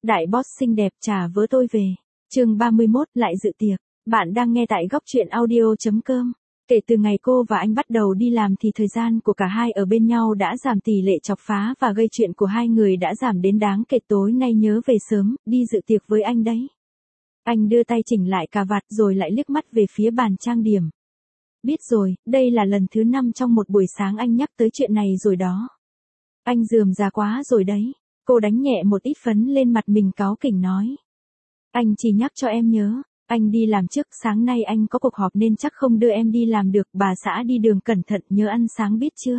Đại boss xinh đẹp trả vớ tôi về. Chương 31 lại dự tiệc. Bạn đang nghe tại góc truyện audio.com. Kể từ ngày cô và anh bắt đầu đi làm thì thời gian của cả hai ở bên nhau đã giảm, tỷ lệ chọc phá và gây chuyện của hai người đã giảm đến đáng kể. Tối nay nhớ về sớm, đi dự tiệc với anh đấy. Anh đưa tay chỉnh lại cà vạt rồi lại liếc mắt về phía bàn trang điểm. Biết rồi, đây là lần thứ 5 trong một buổi sáng anh nhắc tới chuyện này rồi đó. Anh rườm rà quá rồi đấy. Cô đánh nhẹ một ít phấn lên mặt mình cáu kỉnh nói. Anh chỉ nhắc cho em nhớ. Anh đi làm trước, sáng nay anh có cuộc họp nên chắc không đưa em đi làm được. Bà xã đi đường cẩn thận, nhớ ăn sáng biết chưa?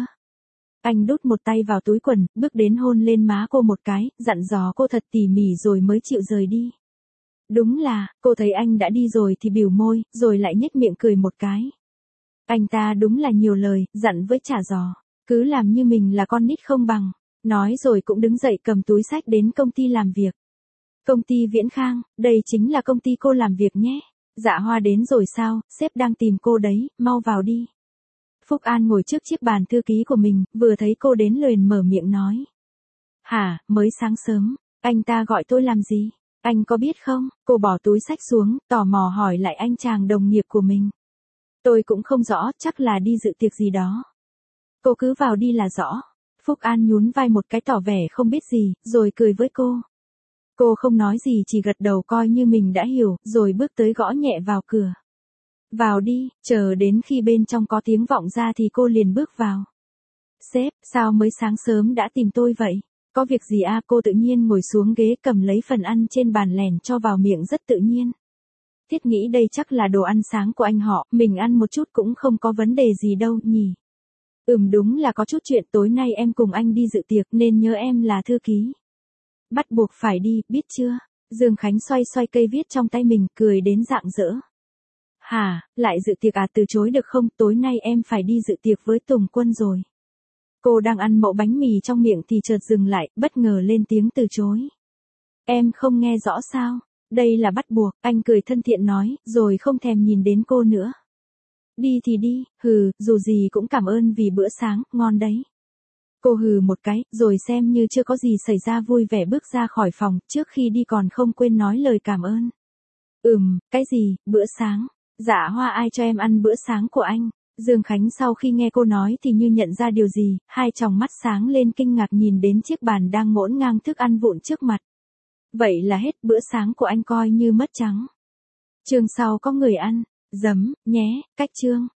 Anh đút một tay vào túi quần, bước đến hôn lên má cô một cái, dặn dò cô thật tỉ mỉ rồi mới chịu rời đi. Đúng là, cô thấy anh đã đi rồi thì bỉu môi, rồi lại nhếch miệng cười một cái. Anh ta đúng là nhiều lời, dặn với chả giò. Cứ làm như mình là con nít không bằng. Nói rồi cũng đứng dậy cầm túi xách đến công ty làm việc. Công ty Viễn Khang, đây chính là công ty cô làm việc nhé. Dạ Hoa đến rồi sao, sếp đang tìm cô đấy, mau vào đi. Phúc An ngồi trước chiếc bàn thư ký của mình, vừa thấy cô đến liền mở miệng nói. Hả, mới sáng sớm, anh ta gọi tôi làm gì? Anh có biết không? Cô bỏ túi xách xuống, tò mò hỏi lại anh chàng đồng nghiệp của mình. Tôi cũng không rõ, chắc là đi dự tiệc gì đó. Cô cứ vào đi là rõ. Phúc An nhún vai một cái tỏ vẻ không biết gì, rồi cười với cô. Cô không nói gì chỉ gật đầu coi như mình đã hiểu, rồi bước tới gõ nhẹ vào cửa. Vào đi, chờ đến khi bên trong có tiếng vọng ra thì cô liền bước vào. Sếp, sao mới sáng sớm đã tìm tôi vậy? Có việc gì à? Cô tự nhiên ngồi xuống ghế cầm lấy phần ăn trên bàn lèn cho vào miệng rất tự nhiên. Thiết nghĩ đây chắc là đồ ăn sáng của anh họ, mình ăn một chút cũng không có vấn đề gì đâu nhỉ. Đúng là có chút chuyện, tối nay em cùng anh đi dự tiệc nên nhớ em là thư ký. Bắt buộc phải đi, biết chưa? Dương Khánh xoay xoay cây viết trong tay mình, cười đến rạng rỡ. Hả, lại dự tiệc à? Từ chối được không? Tối nay em phải đi dự tiệc với Tùng Quân rồi. Cô đang ăn mẩu bánh mì trong miệng thì chợt dừng lại, bất ngờ lên tiếng từ chối. Em không nghe rõ sao? Đây là bắt buộc, anh cười thân thiện nói, rồi không thèm nhìn đến cô nữa. Đi thì đi, dù gì cũng cảm ơn vì bữa sáng, ngon đấy. Cô hừ một cái, rồi xem như chưa có gì xảy ra vui vẻ bước ra khỏi phòng, trước khi đi còn không quên nói lời cảm ơn. Cái gì, bữa sáng? Dạ Hoa ai cho em ăn bữa sáng của anh? Dương Khánh sau khi nghe cô nói thì như nhận ra điều gì, hai tròng mắt sáng lên kinh ngạc nhìn đến chiếc bàn đang ngổn ngang thức ăn vụn trước mặt. Vậy là hết, bữa sáng của anh coi như mất trắng. Chương sau có người ăn, nhé, cách chương.